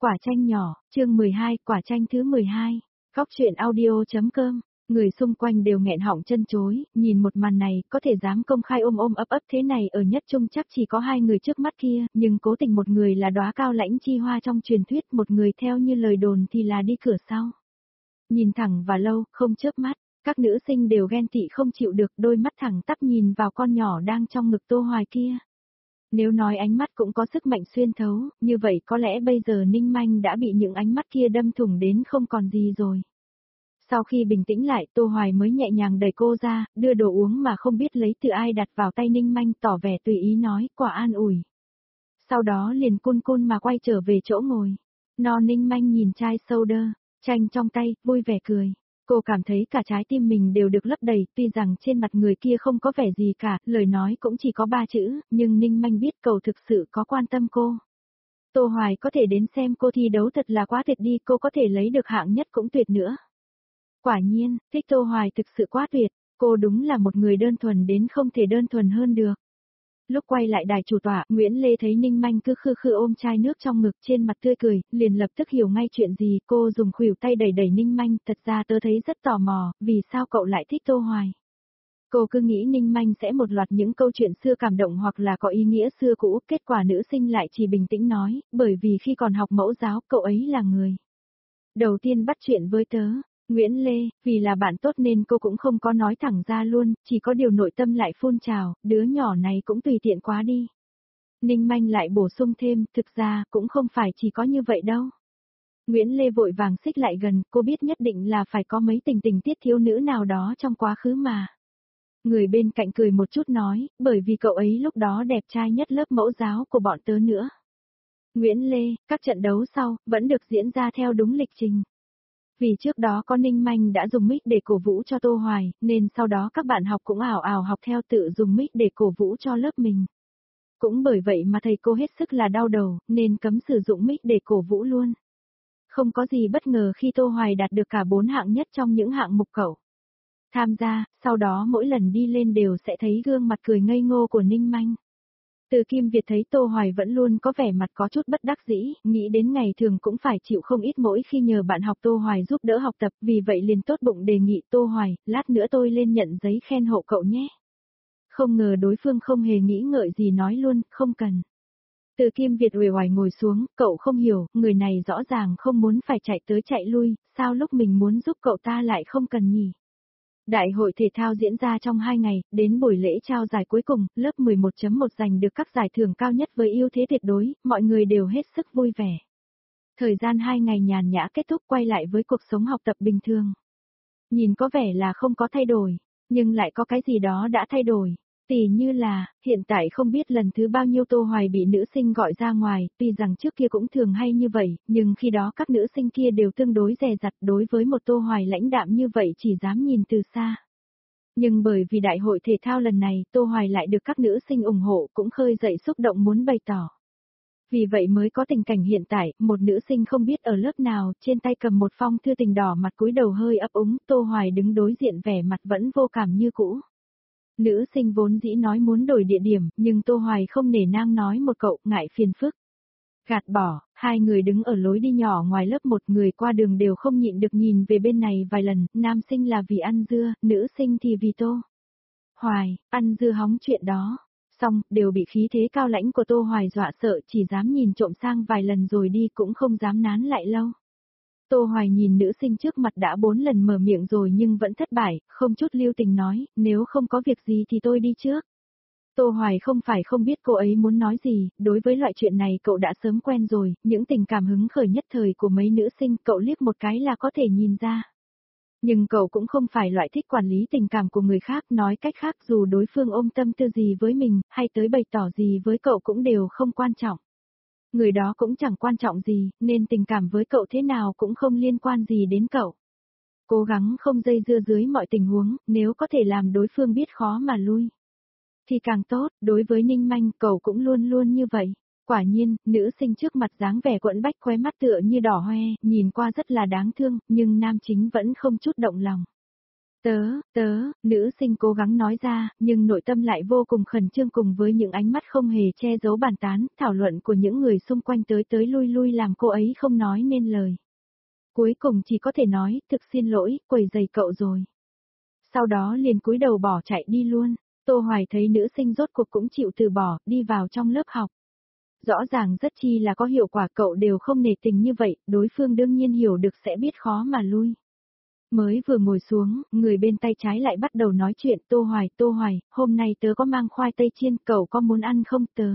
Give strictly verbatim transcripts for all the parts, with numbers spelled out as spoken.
Quả chanh nhỏ, chương mười hai, quả chanh thứ mười hai. Góc truyện audio.com. Người xung quanh đều nghẹn họng chân chối, nhìn một màn này, có thể dám công khai ôm ôm ấp ấp thế này ở nhất trung chắc chỉ có hai người trước mắt kia, nhưng cố tình một người là đóa cao lãnh chi hoa trong truyền thuyết, một người theo như lời đồn thì là đi cửa sau. Nhìn thẳng và lâu, không chớp mắt, các nữ sinh đều ghen tị không chịu được, đôi mắt thẳng tắp nhìn vào con nhỏ đang trong ngực Tô Hoài kia. Nếu nói ánh mắt cũng có sức mạnh xuyên thấu, như vậy có lẽ bây giờ Ninh Manh đã bị những ánh mắt kia đâm thủng đến không còn gì rồi. Sau khi bình tĩnh lại, Tô Hoài mới nhẹ nhàng đẩy cô ra, đưa đồ uống mà không biết lấy từ ai đặt vào tay Ninh Manh, tỏ vẻ tùy ý nói, quả an ủi. Sau đó liền cun cun mà quay trở về chỗ ngồi. No Ninh Manh nhìn chai soda, chanh trong tay, vui vẻ cười. Cô cảm thấy cả trái tim mình đều được lấp đầy, tuy rằng trên mặt người kia không có vẻ gì cả, lời nói cũng chỉ có ba chữ, nhưng Ninh Manh biết cậu thực sự có quan tâm cô. Tô Hoài có thể đến xem cô thi đấu thật là quá tuyệt đi, cô có thể lấy được hạng nhất cũng tuyệt nữa. Quả nhiên, thích Tô Hoài thực sự quá tuyệt, cô đúng là một người đơn thuần đến không thể đơn thuần hơn được. Lúc quay lại đài chủ tọa, Nguyễn Lê thấy Ninh Manh cứ khư khư ôm chai nước trong ngực trên mặt tươi cười, liền lập tức hiểu ngay chuyện gì, cô dùng khuỷu tay đẩy đẩy Ninh Manh, thật ra tớ thấy rất tò mò, vì sao cậu lại thích Tô Hoài. Cô cứ nghĩ Ninh Manh sẽ một loạt những câu chuyện xưa cảm động hoặc là có ý nghĩa xưa cũ, kết quả nữ sinh lại chỉ bình tĩnh nói, bởi vì khi còn học mẫu giáo, cậu ấy là người đầu tiên bắt chuyện với tớ. Nguyễn Lê, vì là bạn tốt nên cô cũng không có nói thẳng ra luôn, chỉ có điều nội tâm lại phun trào, đứa nhỏ này cũng tùy tiện quá đi. Ninh Manh lại bổ sung thêm, thực ra cũng không phải chỉ có như vậy đâu. Nguyễn Lê vội vàng xích lại gần, cô biết nhất định là phải có mấy tình tình tiết thiếu nữ nào đó trong quá khứ mà. Người bên cạnh cười một chút nói, bởi vì cậu ấy lúc đó đẹp trai nhất lớp mẫu giáo của bọn tớ nữa. Nguyễn Lê, các trận đấu sau, vẫn được diễn ra theo đúng lịch trình. Vì trước đó có Ninh Manh đã dùng mic để cổ vũ cho Tô Hoài, nên sau đó các bạn học cũng ảo ảo học theo tự dùng mic để cổ vũ cho lớp mình. Cũng bởi vậy mà thầy cô hết sức là đau đầu, nên cấm sử dụng mic để cổ vũ luôn. Không có gì bất ngờ khi Tô Hoài đạt được cả bốn hạng nhất trong những hạng mục cậu tham gia, sau đó mỗi lần đi lên đều sẽ thấy gương mặt cười ngây ngô của Ninh Manh. Từ Kim Việt thấy Tô Hoài vẫn luôn có vẻ mặt có chút bất đắc dĩ, nghĩ đến ngày thường cũng phải chịu không ít mỗi khi nhờ bạn học Tô Hoài giúp đỡ học tập, vì vậy liền tốt bụng đề nghị Tô Hoài, lát nữa tôi lên nhận giấy khen hộ cậu nhé. Không ngờ đối phương không hề nghĩ ngợi gì nói luôn, không cần. Từ Kim Việt uể oải ngồi xuống, cậu không hiểu, người này rõ ràng không muốn phải chạy tới chạy lui, sao lúc mình muốn giúp cậu ta lại không cần nhỉ? Đại hội thể thao diễn ra trong hai ngày, đến buổi lễ trao giải cuối cùng, lớp mười một chấm một giành được các giải thưởng cao nhất với ưu thế tuyệt đối, mọi người đều hết sức vui vẻ. Thời gian hai ngày nhàn nhã kết thúc, quay lại với cuộc sống học tập bình thường. Nhìn có vẻ là không có thay đổi, nhưng lại có cái gì đó đã thay đổi. Tỉ như là, hiện tại không biết lần thứ bao nhiêu Tô Hoài bị nữ sinh gọi ra ngoài, tuy rằng trước kia cũng thường hay như vậy, nhưng khi đó các nữ sinh kia đều tương đối dè dặt, đối với một Tô Hoài lãnh đạm như vậy chỉ dám nhìn từ xa. Nhưng bởi vì đại hội thể thao lần này, Tô Hoài lại được các nữ sinh ủng hộ, cũng khơi dậy xúc động muốn bày tỏ. Vì vậy mới có tình cảnh hiện tại, một nữ sinh không biết ở lớp nào, trên tay cầm một phong thư tình đỏ, mặt cúi đầu hơi ấp úng, Tô Hoài đứng đối diện vẻ mặt vẫn vô cảm như cũ. Nữ sinh vốn dĩ nói muốn đổi địa điểm, nhưng Tô Hoài không nể nang nói một cậu, ngại phiền phức. Gạt bỏ, hai người đứng ở lối đi nhỏ ngoài lớp, một người qua đường đều không nhịn được nhìn về bên này vài lần, nam sinh là vì ăn dưa, nữ sinh thì vì Tô Hoài, ăn dưa hóng chuyện đó. Xong, đều bị khí thế cao lãnh của Tô Hoài dọa sợ, chỉ dám nhìn trộm sang vài lần rồi đi, cũng không dám nán lại lâu. Tô Hoài nhìn nữ sinh trước mặt đã bốn lần mở miệng rồi nhưng vẫn thất bại, không chút lưu tình nói, nếu không có việc gì thì tôi đi trước. Tô Hoài không phải không biết cô ấy muốn nói gì, đối với loại chuyện này cậu đã sớm quen rồi, những tình cảm hứng khởi nhất thời của mấy nữ sinh cậu liếc một cái là có thể nhìn ra. Nhưng cậu cũng không phải loại thích quản lý tình cảm của người khác, nói cách khác dù đối phương ôm tâm tư gì với mình, hay tới bày tỏ gì với cậu cũng đều không quan trọng. Người đó cũng chẳng quan trọng gì, nên tình cảm với cậu thế nào cũng không liên quan gì đến cậu. Cố gắng không dây dưa dưới mọi tình huống, nếu có thể làm đối phương biết khó mà lui thì càng tốt, đối với Ninh Manh cậu cũng luôn luôn như vậy. Quả nhiên, nữ sinh trước mặt dáng vẻ quẫn bách, khóe mắt tựa như đỏ hoe, nhìn qua rất là đáng thương, nhưng nam chính vẫn không chút động lòng. Tớ, tớ, nữ sinh cố gắng nói ra, nhưng nội tâm lại vô cùng khẩn trương cùng với những ánh mắt không hề che giấu bàn tán, thảo luận của những người xung quanh tới tới lui lui làm cô ấy không nói nên lời. Cuối cùng chỉ có thể nói, thực xin lỗi, quấy rầy cậu rồi. Sau đó liền cúi đầu bỏ chạy đi luôn. Tô Hoài thấy nữ sinh rốt cuộc cũng chịu từ bỏ, đi vào trong lớp học. Rõ ràng rất chi là có hiệu quả, cậu đều không nể tình như vậy, đối phương đương nhiên hiểu được sẽ biết khó mà lui. Mới vừa ngồi xuống, người bên tay trái lại bắt đầu nói chuyện, Tô Hoài, Tô Hoài, hôm nay tớ có mang khoai tây chiên, cậu có muốn ăn không tớ?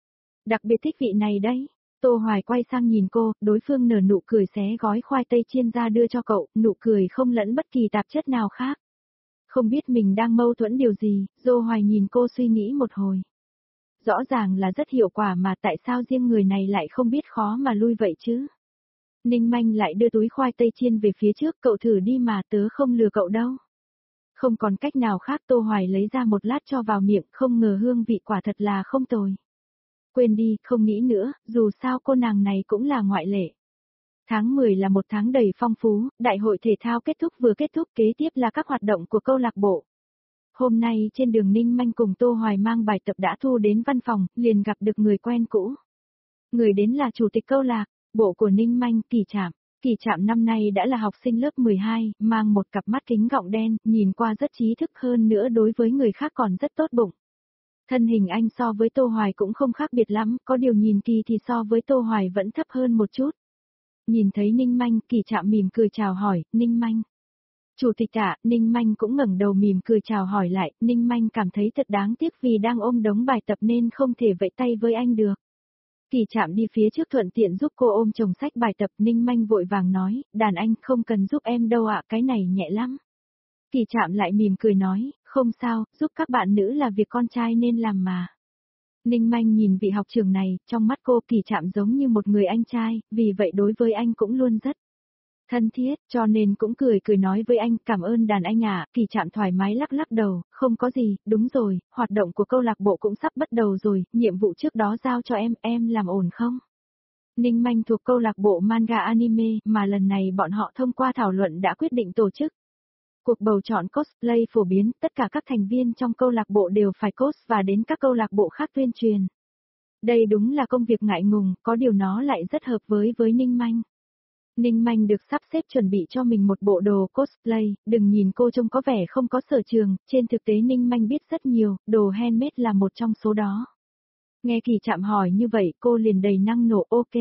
Đặc biệt thích vị này đấy. Tô Hoài quay sang nhìn cô, đối phương nở nụ cười xé gói khoai tây chiên ra đưa cho cậu, nụ cười không lẫn bất kỳ tạp chất nào khác. Không biết mình đang mâu thuẫn điều gì, Tô Hoài nhìn cô suy nghĩ một hồi. Rõ ràng là rất hiệu quả mà tại sao riêng người này lại không biết khó mà lui vậy chứ? Ninh Manh lại đưa túi khoai tây chiên về phía trước, cậu thử đi mà tớ không lừa cậu đâu. Không còn cách nào khác, Tô Hoài lấy ra một lát cho vào miệng, không ngờ hương vị quả thật là không tồi. Quên đi, không nghĩ nữa, dù sao cô nàng này cũng là ngoại lệ. Tháng mười là một tháng đầy phong phú, đại hội thể thao kết thúc vừa kết thúc, kế tiếp là các hoạt động của câu lạc bộ. Hôm nay trên đường Ninh Manh cùng Tô Hoài mang bài tập đã thu đến văn phòng, liền gặp được người quen cũ. Người đến là chủ tịch câu lạc bộ của Ninh Manh, Kỳ Trạm. Kỳ Trạm năm nay đã là học sinh lớp mười hai, mang một cặp mắt kính gọng đen, nhìn qua rất trí thức, hơn nữa đối với người khác còn rất tốt bụng. Thân hình anh so với Tô Hoài cũng không khác biệt lắm, có điều nhìn Kỳ thì so với Tô Hoài vẫn thấp hơn một chút. Nhìn thấy Ninh Manh, Kỳ Trạm mỉm cười chào hỏi, Ninh Manh. Chủ tịch ạ, Ninh Manh cũng ngẩng đầu mỉm cười chào hỏi lại, Ninh Manh cảm thấy thật đáng tiếc vì đang ôm đống bài tập nên không thể vẫy tay với anh được. Kỳ Trạm đi phía trước thuận tiện giúp cô ôm chồng sách bài tập, Ninh Manh vội vàng nói, đàn anh không cần giúp em đâu ạ, cái này nhẹ lắm. Kỳ Trạm lại mỉm cười nói, không sao, giúp các bạn nữ là việc con trai nên làm mà. Ninh Manh nhìn vị học trưởng này, trong mắt cô Kỳ Trạm giống như một người anh trai, vì vậy đối với anh cũng luôn rất thân thiết, cho nên cũng cười cười nói với anh, cảm ơn đàn anh ạ. Kỳ Trạm thoải mái lắc lắc đầu, không có gì, đúng rồi, hoạt động của câu lạc bộ cũng sắp bắt đầu rồi, nhiệm vụ trước đó giao cho em, em làm ổn không? Ninh Manh thuộc câu lạc bộ manga anime, mà lần này bọn họ thông qua thảo luận đã quyết định tổ chức cuộc bầu chọn cosplay phổ biến, tất cả các thành viên trong câu lạc bộ đều phải cos và đến các câu lạc bộ khác tuyên truyền. Đây đúng là công việc ngại ngùng, có điều nó lại rất hợp với với Ninh Manh. Ninh Manh được sắp xếp chuẩn bị cho mình một bộ đồ cosplay, đừng nhìn cô trông có vẻ không có sở trường, trên thực tế Ninh Manh biết rất nhiều, đồ handmade là một trong số đó. Nghe Kỳ Trạm hỏi như vậy, cô liền đầy năng nổ ok.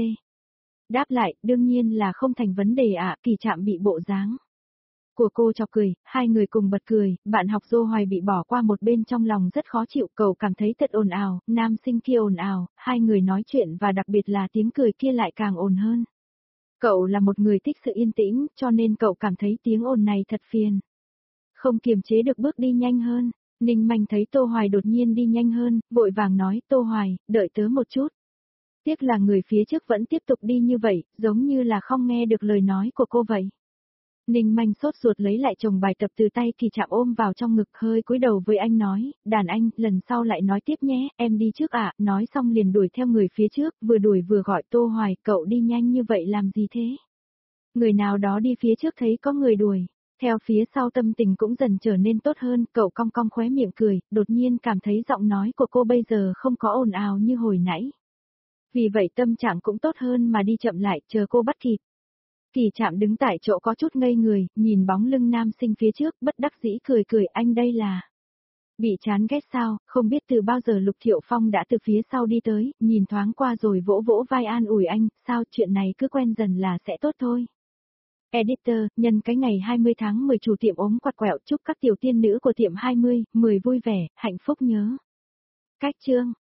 Đáp lại, đương nhiên là không thành vấn đề ạ, Kỳ Trạm bị bộ dáng của cô chọc cười, hai người cùng bật cười, bạn học Dô Hoài bị bỏ qua một bên trong lòng rất khó chịu, cậu cảm thấy thật ồn ào, nam sinh kia ồn ào, hai người nói chuyện và đặc biệt là tiếng cười kia lại càng ồn hơn. Cậu là một người thích sự yên tĩnh, cho nên cậu cảm thấy tiếng ồn này thật phiền. Không kiềm chế được bước đi nhanh hơn, Ninh Manh thấy Tô Hoài đột nhiên đi nhanh hơn, vội vàng nói, Tô Hoài, đợi tớ một chút. Tiếc là người phía trước vẫn tiếp tục đi như vậy, giống như là không nghe được lời nói của cô vậy. Ninh Manh sốt ruột lấy lại chồng bài tập từ tay Kỳ Trạm ôm vào trong ngực, hơi cúi đầu với anh nói, đàn anh, lần sau lại nói tiếp nhé, em đi trước ạ, nói xong liền đuổi theo người phía trước, vừa đuổi vừa gọi Tô Hoài, cậu đi nhanh như vậy làm gì thế? Người nào đó đi phía trước thấy có người đuổi, theo phía sau tâm tình cũng dần trở nên tốt hơn, cậu cong cong khóe miệng cười, đột nhiên cảm thấy giọng nói của cô bây giờ không có ồn ào như hồi nãy. Vì vậy tâm trạng cũng tốt hơn mà đi chậm lại, chờ cô bắt kịp. Kỳ Trạm đứng tại chỗ có chút ngây người, nhìn bóng lưng nam sinh phía trước, bất đắc dĩ cười cười, anh đây là bị chán ghét sao, không biết từ bao giờ Lục Thiệu Phong đã từ phía sau đi tới, nhìn thoáng qua rồi vỗ vỗ vai an ủi anh, sao chuyện này cứ quen dần là sẽ tốt thôi. Editor, nhân cái ngày hai mươi tháng mười chủ tiệm ốm quặt quẹo chúc các tiểu tiên nữ của tiệm hai mươi, mười vui vẻ, hạnh phúc nhớ. Cách chương